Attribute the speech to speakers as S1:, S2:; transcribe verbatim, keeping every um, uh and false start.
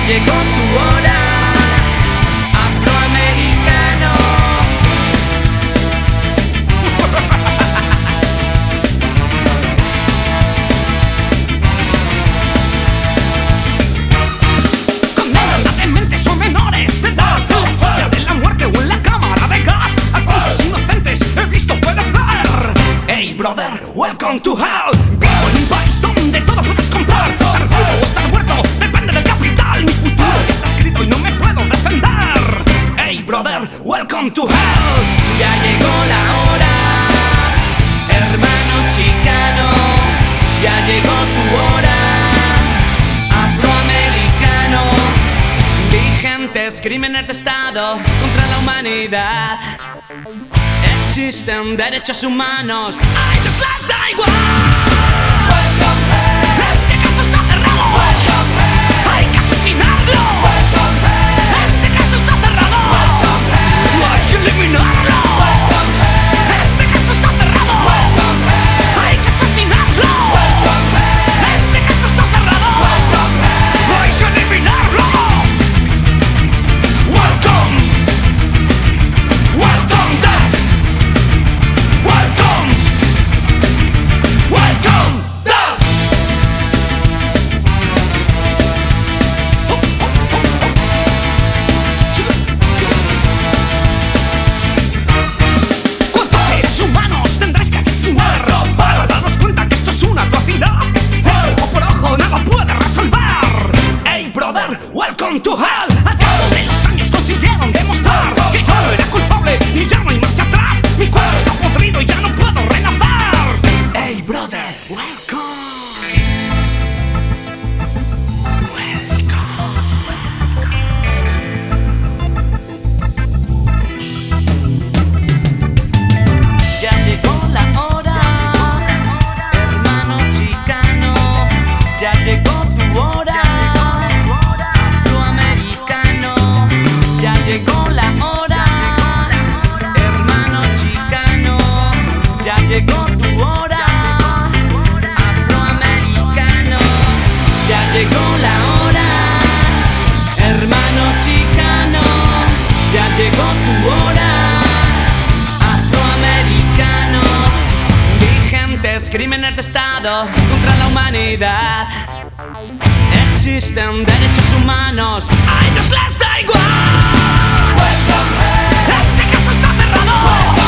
S1: llegó tu hora, afroamericano. Condenan a dementes o menores de edad, en la silla de la muerte o en la cámara de gas. A cuantos inocentes he visto perecer. Hey brother, welcome to hell. Vivo en un país donde todo puedes comprar. Estar vivo o estar muerto depende del capital. Mi futuro ya está escrito y no me puedo defender. Hey brother, welcome to hell. Ya llegó la hora, hermano chicano. Ya llegó tu hora, afroamericano. Vigentes crímenes de Estado contra la humanidad. Existen derechos humanos, a ellos les da igual. Este caso está cerrado, hay que asesinarlo. Este caso está cerrado, hay que eliminarlo. Este caso está cerrado, hay que asesinarlo. Este caso está cerrado, hay que eliminarlo. Welcome, welcome death. Welcome, welcome death. ¿Cuántos seres humanos tendréis que asesinar para darnos cuenta que esto es una atrocidad? Ojo por ojo nada puede resolver. Hey brother, welcome to hell. Al cabo de los años consiguieron demostrar que yo no era culpable y ya no hay marcha atrás. Mi cuerpo está podrido y ya no puedo renacer. Hey brother, welcome. Ya llegó la hora, hermano chicano. Ya llegó tu hora, afroamericano. Ya llegó la hora, hermano chicano. Ya llegó tu hora, afroamericano. Ya llegó la hora, hermano chicano. Ya llegó tu hora, afroamericano. Vigentes crímenes de Estado contra la humanidad. Existen derechos humanos, a ellos les da igual. Este caso está cerrado.